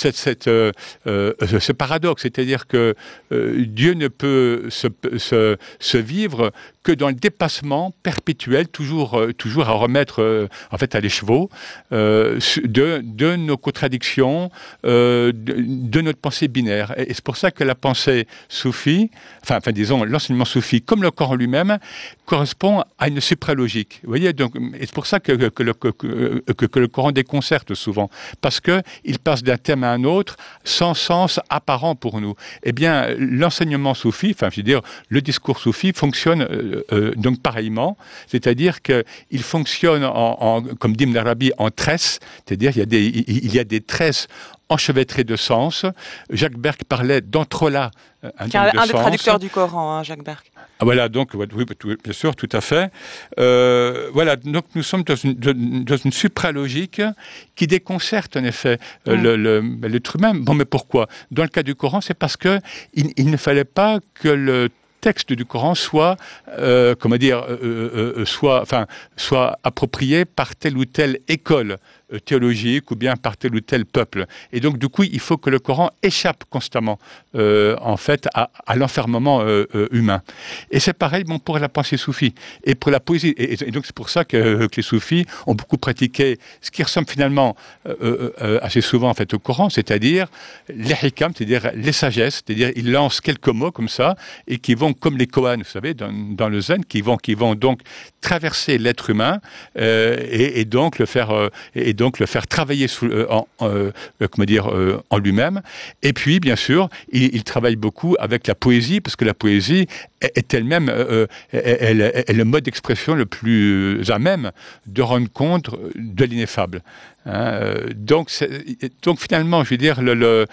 C: paradoxe, c'est-à-dire que Dieu ne peut se vivre que dans le dépassement perpétuel, toujours à remettre en fait à l'écheveau de nos contradictions, de notre pensée binaire. Et c'est pour ça que la pensée soufie, enfin disons l'enseignement soufi, comme le Coran lui-même, correspond à une supralogique. Vous voyez, donc, et c'est pour ça que le Coran déconcerte souvent, parce que il passe d'un thème à un autre sans sens apparent pour nous. Eh bien, l'enseignement soufi, enfin, je veux dire, le discours soufi fonctionne donc pareillement, c'est-à-dire qu'il fonctionne comme dit Ibn Arabi, en tresses, c'est-à-dire il y a des tresses enchevêtrées de sens. Jacques Berck parlait d'entrelacs.
A: Un des traducteurs du Coran, Jacques Berck.
C: Voilà, donc, oui, bien sûr, tout à fait. Voilà, donc nous sommes dans une supralogique qui déconcerte, en effet, l'être humain. Bon, mais pourquoi ? Dans le cas du Coran, c'est parce que il ne fallait pas que le texte du Coran soit approprié par telle ou telle école théologique ou bien par tel ou tel peuple. Et donc, du coup, il faut que le Coran échappe constamment, en fait, à l'enfermement humain. Et c'est pareil pour la pensée soufie et pour la poésie. Et donc, c'est pour ça que les soufis ont beaucoup pratiqué ce qui ressemble finalement assez souvent, en fait, au Coran, c'est-à-dire les hikam, c'est-à-dire les sagesses, c'est-à-dire ils lancent quelques mots comme ça et qui vont, comme les koans, vous savez, dans le zen, qui vont donc traverser l'être humain et donc le faire travailler en lui-même. Et puis, bien sûr, il travaille beaucoup avec la poésie, parce que la poésie est elle-même est le mode d'expression le plus à même de rendre compte de l'ineffable. Donc finalement, je veux dire,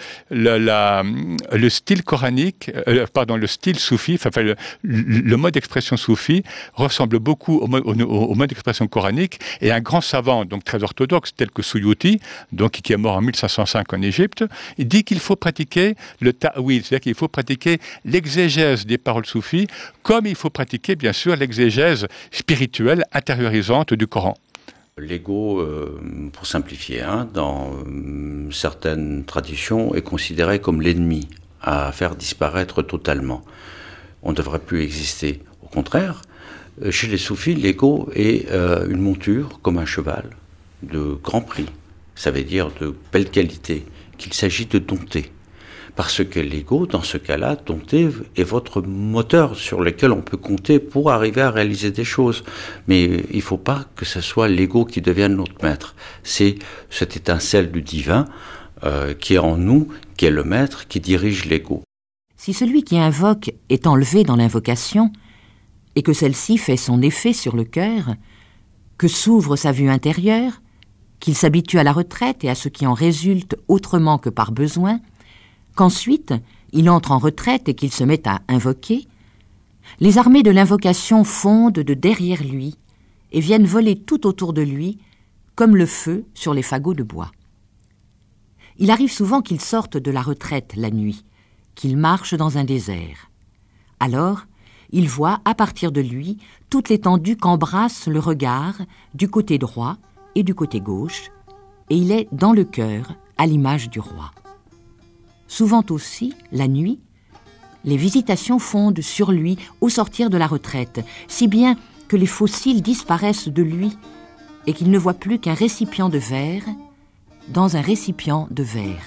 C: le style coranique, le style soufi, le mode d'expression soufi ressemble beaucoup au mode d'expression coranique. Et un grand savant, donc très orthodoxe, tel que Suyuti, donc qui est mort en 1505 en Égypte, il dit qu'il faut pratiquer le ta'wil, c'est-à-dire qu'il faut pratiquer l'exégèse des paroles soufis, comme il faut pratiquer, bien sûr, l'exégèse spirituelle intériorisante du Coran.
K: L'ego, pour simplifier, dans certaines traditions, est considéré comme l'ennemi à faire disparaître totalement. On ne devrait plus exister. Au contraire, chez les soufis, l'ego est une monture comme un cheval de grand prix. Ça veut dire de belle qualité, qu'il s'agit de dompter. Parce que l'ego, dans ce cas-là, dompter est votre moteur sur lequel on peut compter pour arriver à réaliser des choses. Mais il ne faut pas que ce soit l'ego qui devienne notre maître. C'est cette étincelle du divin qui est en nous, qui est le maître, qui dirige l'ego.
I: Si celui qui invoque est enlevé dans l'invocation, et que celle-ci fait son effet sur le cœur, que s'ouvre sa vue intérieure, qu'il s'habitue à la retraite et à ce qui en résulte autrement que par besoin, qu'ensuite il entre en retraite et qu'il se met à invoquer, les armées de l'invocation fondent de derrière lui et viennent voler tout autour de lui, comme le feu sur les fagots de bois. Il arrive souvent qu'il sorte de la retraite la nuit, qu'il marche dans un désert. Alors, il voit à partir de lui toute l'étendue qu'embrasse le regard du côté droit et du côté gauche, et il est dans le cœur à l'image du roi. Souvent aussi, la nuit, les visitations fondent sur lui au sortir de la retraite, si bien que les fossiles disparaissent de lui et qu'il ne voit plus qu'un récipient de verre dans un récipient de verre.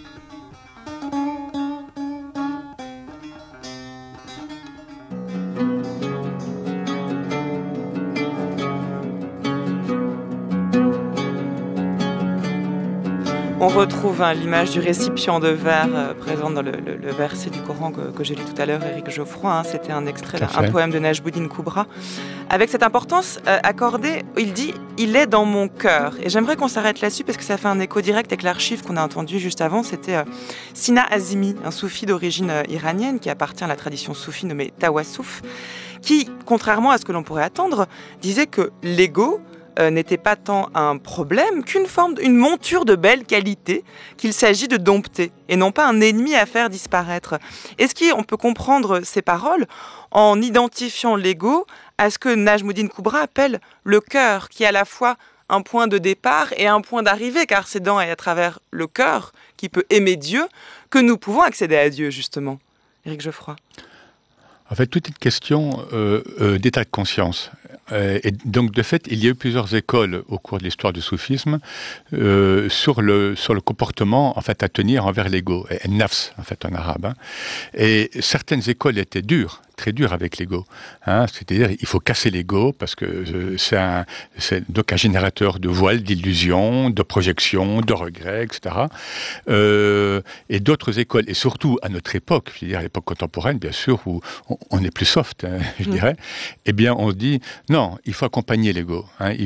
A: On retrouve l'image du récipient de verre présente dans le verset du Coran que j'ai lu tout à l'heure, Éric Geoffroy. C'était un extrait d'un poème de Najmuddin Koubra. Avec cette importance accordée, il dit « Il est dans mon cœur ». Et j'aimerais qu'on s'arrête là-dessus parce que ça fait un écho direct avec l'archive qu'on a entendu juste avant. C'était Sina Azimi, un soufi d'origine iranienne qui appartient à la tradition soufi nommée Tawassouf, qui, contrairement à ce que l'on pourrait attendre, disait que l'ego n'était pas tant un problème une monture de belle qualité qu'il s'agit de dompter et non pas un ennemi à faire disparaître. Est-ce qu'on peut comprendre ces paroles en identifiant l'ego à ce que Najmuddin Koubra appelle le cœur, qui est à la fois un point de départ et un point d'arrivée, car c'est dans et à travers le cœur qui peut aimer Dieu que nous pouvons accéder à Dieu, justement. Éric Geoffroy.
C: En fait, toute une question d'état de conscience. Et donc, de fait, il y a eu plusieurs écoles au cours de l'histoire du soufisme sur le comportement, en fait, à tenir envers l'ego, et nafs, en fait, en arabe. Et certaines écoles étaient dures, très dures avec l'ego. C'est-à-dire, il faut casser l'ego parce que c'est donc un générateur de voiles, d'illusions, de projections, de regrets, etc. Et d'autres écoles, et surtout à notre époque, je veux dire à l'époque contemporaine, bien sûr, où on est plus soft, je dirais, eh bien, on dit non, il faut accompagner l'ego. Il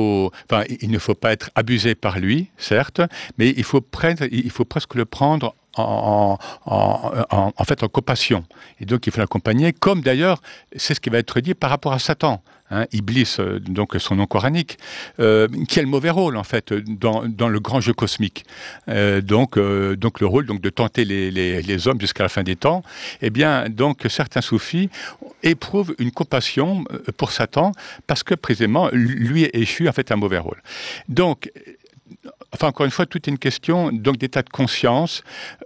C: ne faut pas être abusé par lui, certes, mais il faut presque le prendre fait en compassion. Et donc il faut l'accompagner, comme d'ailleurs, c'est ce qui va être dit par rapport à Satan. Iblis, donc son nom coranique, qui a le mauvais rôle en fait dans le grand jeu cosmique. Donc le rôle donc de tenter les hommes jusqu'à la fin des temps. Eh bien donc certains soufis éprouvent une compassion pour Satan parce que précisément lui échoue en fait un mauvais rôle. Donc enfin encore une fois, tout est une question donc d'état de conscience.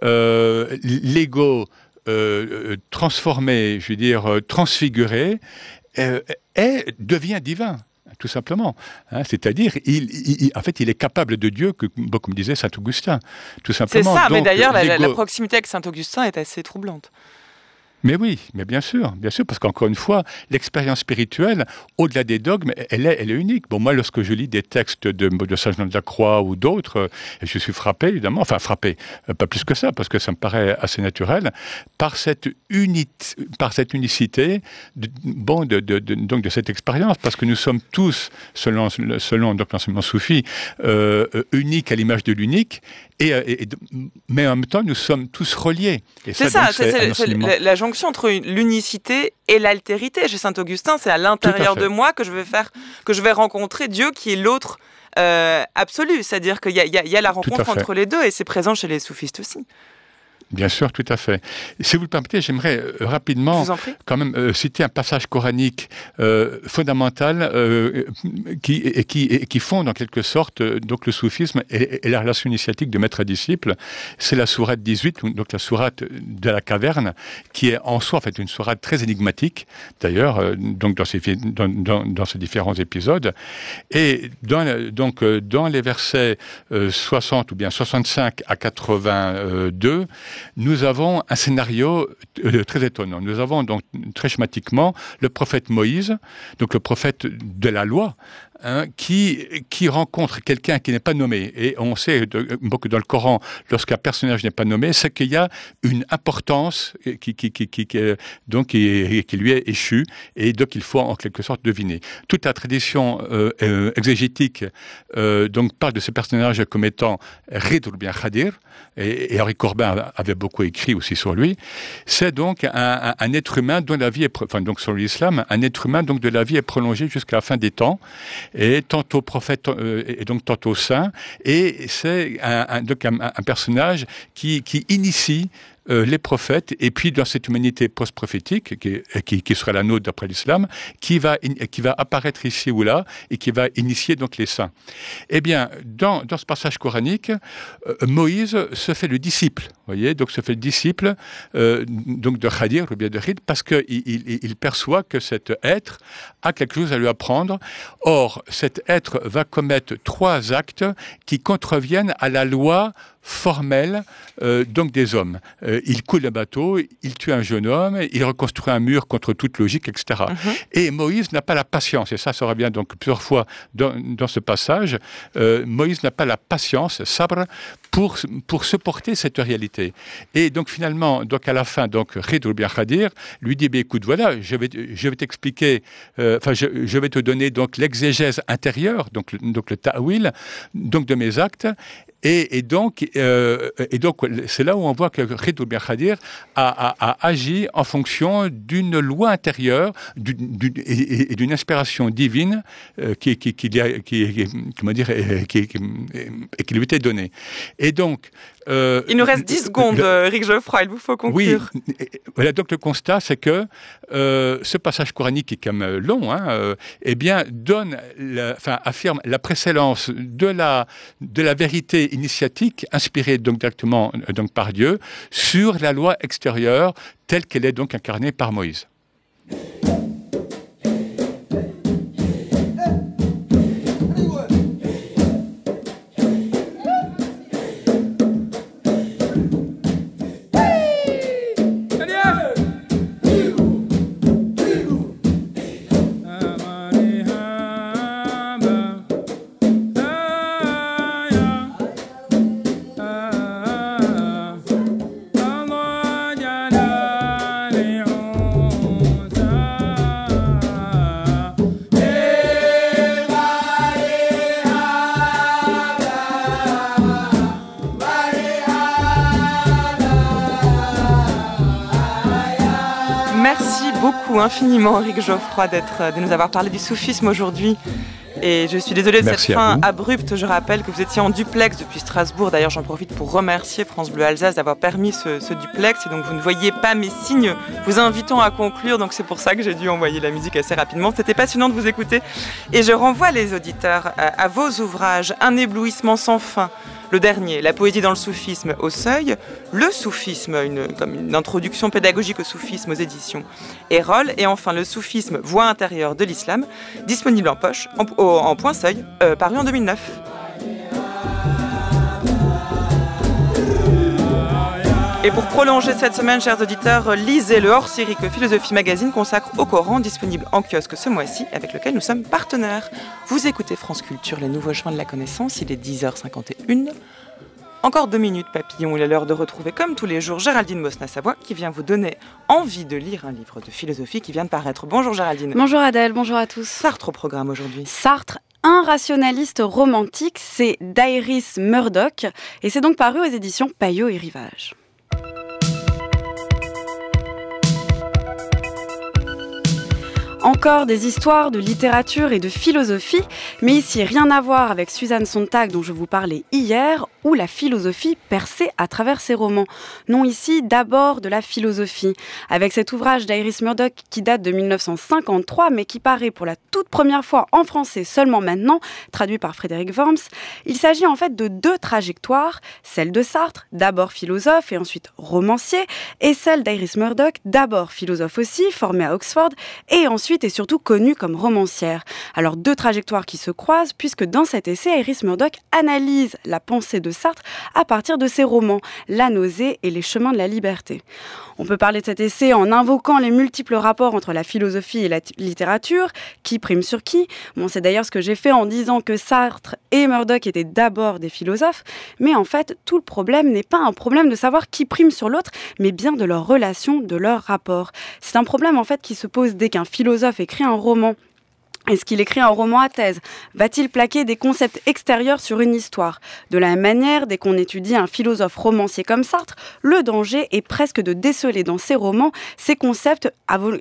C: L'ego transformé, je veux dire transfiguré. Devient divin, tout simplement. C'est-à-dire, en fait, il est capable de Dieu, comme disait saint Augustin, tout simplement.
A: C'est ça,
C: donc,
A: mais d'ailleurs, la proximité avec saint Augustin est assez troublante.
C: Mais oui, mais bien sûr, parce qu'encore une fois, l'expérience spirituelle, au-delà des dogmes, elle est unique. Bon, moi, lorsque je lis des textes de Saint Jean de la Croix ou d'autres, je suis frappé, évidemment, pas plus que ça, parce que ça me paraît assez naturel, par cette unicité donc de cette expérience, parce que nous sommes tous, selon donc l'enseignement soufi, uniques à l'image de l'unique, mais en même temps, nous sommes tous reliés. Et
A: c'est la jonction entre l'unicité et l'altérité. Chez saint Augustin, c'est à l'intérieur de moi que je vais rencontrer Dieu qui est l'autre absolu. C'est-à-dire qu'il y a la rencontre entre les deux, et c'est présent chez les soufistes aussi.
C: Bien sûr, tout à fait. Si vous le permettez, j'aimerais rapidement quand même citer un passage coranique fondamental qui fonde en quelque sorte donc le soufisme et la relation initiatique de maître à disciple. C'est la sourate 18, donc la sourate de la caverne, qui est en soi en fait une sourate très énigmatique, d'ailleurs, donc dans ces différents épisodes. Et dans les versets 60 ou bien 65 à 82, nous avons un scénario très étonnant. Nous avons donc très schématiquement le prophète Moïse, donc le prophète de la loi, qui rencontre quelqu'un qui n'est pas nommé. Et on sait que dans le Coran, lorsqu'un personnage n'est pas nommé, c'est qu'il y a une importance qui lui est échue, et donc il faut en quelque sorte deviner. Toute la tradition exégétique donc parle de ce personnage comme étant Ridr bien Khadir, et Henri Corbin avait beaucoup écrit aussi sur lui. C'est donc un être humain dont la vie est, donc sur l'islam, un être humain donc de la vie est prolongée jusqu'à la fin des temps, et tantôt prophète et donc tantôt saint, et c'est un personnage qui initie les prophètes, et puis dans cette humanité post-prophétique qui sera la nôtre d'après l'islam, qui va apparaître ici ou là et qui va initier donc les saints. Eh bien, dans ce passage coranique, Moïse se fait le disciple, voyez, donc se fait le disciple donc de Khadir ou bien de Rid, parce que il perçoit que cet être a quelque chose à lui apprendre. Or, cet être va commettre 3 actes qui contreviennent à la loi formelle donc des hommes. Il coule un bateau, il tue un jeune homme, il reconstruit un mur contre toute logique, etc. Et Moïse n'a pas la patience, et ça sera bien donc plusieurs fois dans ce passage, Moïse n'a pas la patience, sabr, pour supporter cette réalité. Et donc finalement, donc à la fin, donc Ridr bien Khadir lui dit, écoute, voilà, je vais t'expliquer, je vais te donner donc l'exégèse intérieure, donc le ta'wil, donc de mes actes. Et donc, c'est là où on voit que Ridr bien Khadir a agi en fonction d'une loi intérieure et d'une inspiration divine qui lui était donnée. Et donc,
A: il nous reste 10 secondes, Eric Geoffroy, il vous faut conclure.
C: Oui, voilà, donc le constat, c'est que ce passage coranique qui est quand même long, eh bien, affirme la précédence de la vérité initiatique inspirée donc directement donc par Dieu sur la loi extérieure telle qu'elle est donc incarnée par Moïse.
A: beaucoup infiniment, Henrique Geoffroy, de nous avoir parlé du soufisme aujourd'hui. Et je suis désolée de cette fin abrupte. Je rappelle que vous étiez en duplex depuis Strasbourg. D'ailleurs, j'en profite pour remercier France Bleu Alsace d'avoir permis ce duplex. Et donc, vous ne voyez pas mes signes vous invitant à conclure. Donc, c'est pour ça que j'ai dû envoyer la musique assez rapidement. C'était passionnant de vous écouter. Et je renvoie les auditeurs à vos ouvrages. Un éblouissement sans fin. Le dernier, La poésie dans le soufisme au Seuil, Le soufisme, comme une introduction pédagogique au soufisme aux éditions Erol, et enfin Le soufisme, voie intérieure de l'islam, disponible en poche, en point Seuil, paru en 2009. Et pour prolonger cette semaine, chers auditeurs, lisez le hors-série que Philosophie Magazine consacre au Coran, disponible en kiosque ce mois-ci, avec lequel nous sommes partenaires. Vous écoutez France Culture, les nouveaux chemins de la connaissance, il est 10h51. Encore 2 minutes, papillon, il est l'heure de retrouver, comme tous les jours, Géraldine Mosna-Savoie, qui vient vous donner envie de lire un livre de philosophie qui vient de paraître. Bonjour Géraldine.
L: Bonjour Adèle, bonjour à tous.
A: Sartre au programme aujourd'hui.
L: Sartre, un rationaliste romantique, c'est d'Iris Murdoch, et c'est donc paru aux éditions Payot et Rivage. Encore des histoires de littérature et de philosophie, mais ici rien à voir avec Suzanne Sontag dont je vous parlais hier, ou la philosophie percée à travers ses romans. Non, ici d'abord de la philosophie, avec cet ouvrage d'Iris Murdoch qui date de 1953, mais qui paraît pour la toute première fois en français seulement maintenant, traduit par Frédéric Worms. Il s'agit en fait de 2 trajectoires, celle de Sartre, d'abord philosophe et ensuite romancier, et celle d'Iris Murdoch, d'abord philosophe aussi, formée à Oxford, et ensuite et surtout connue comme romancière. Alors 2 trajectoires qui se croisent, puisque dans cet essai, Iris Murdoch analyse la pensée de Sartre à partir de ses romans, La nausée et Les chemins de la liberté. On peut parler de cet essai en invoquant les multiples rapports entre la philosophie et la littérature, qui prime sur qui. Bon, c'est d'ailleurs ce que j'ai fait en disant que Sartre et Murdoch étaient d'abord des philosophes, mais en fait, tout le problème n'est pas un problème de savoir qui prime sur l'autre, mais bien de leur relation, de leur rapport. C'est un problème en fait qui se pose dès qu'un philosophe écrit un roman. Est-ce qu'il écrit un roman à thèse ? Va-t-il plaquer des concepts extérieurs sur une histoire ? De la même manière, dès qu'on étudie un philosophe romancier comme Sartre, le danger est presque de déceler dans ses romans ces concepts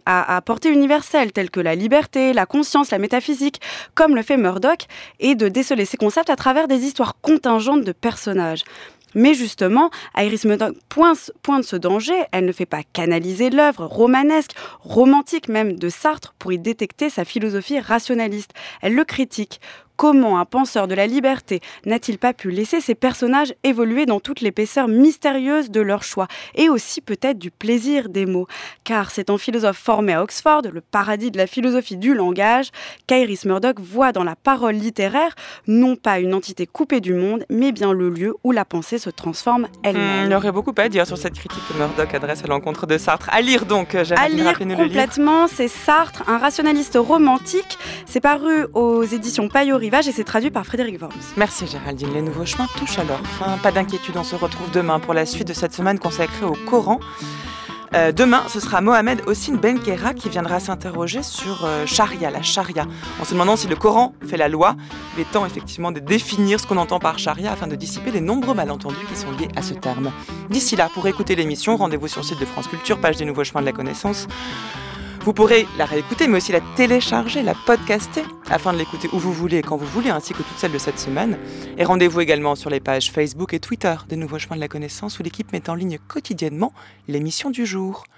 L: à portée universelle, tels que la liberté, la conscience, la métaphysique, comme le fait Murdoch, et de déceler ces concepts à travers des histoires contingentes de personnages. Mais justement, Iris Murdoch pointe ce danger. Elle ne fait pas canaliser l'œuvre romanesque, romantique même de Sartre pour y détecter sa philosophie rationaliste. Elle le critique. Comment un penseur de la liberté n'a-t-il pas pu laisser ses personnages évoluer dans toute l'épaisseur mystérieuse de leur choix et aussi peut-être du plaisir des mots ? Car c'est en philosophe formé à Oxford, le paradis de la philosophie du langage, qu'Iris Murdoch voit dans la parole littéraire non pas une entité coupée du monde, mais bien le lieu où la pensée se transforme elle-même.
A: Il y aurait beaucoup à dire sur cette critique que Murdoch adresse à l'encontre de Sartre. À lire donc, Géraldine, rappelez-nous le livre.
L: Complètement, c'est Sartre, un rationaliste romantique. C'est paru aux éditions Payot Rivage et c'est traduit par Frédéric Worms.
A: Merci Géraldine, les nouveaux chemins touchent à leur fin. Pas d'inquiétude, on se retrouve demain pour la suite de cette semaine consacrée au Coran. Demain, ce sera Mohamed Hossein Benkera qui viendra s'interroger sur Charia, la Charia. En se demandant si le Coran fait la loi, il est temps effectivement de définir ce qu'on entend par Charia afin de dissiper les nombreux malentendus qui sont liés à ce terme. D'ici là, pour écouter l'émission, rendez-vous sur le site de France Culture, page des nouveaux chemins de la connaissance. Vous pourrez la réécouter, mais aussi la télécharger, la podcaster, afin de l'écouter où vous voulez et quand vous voulez, ainsi que toutes celles de cette semaine. Et rendez-vous également sur les pages Facebook et Twitter des Nouveaux Chemins de la Connaissance, où l'équipe met en ligne quotidiennement l'émission du jour.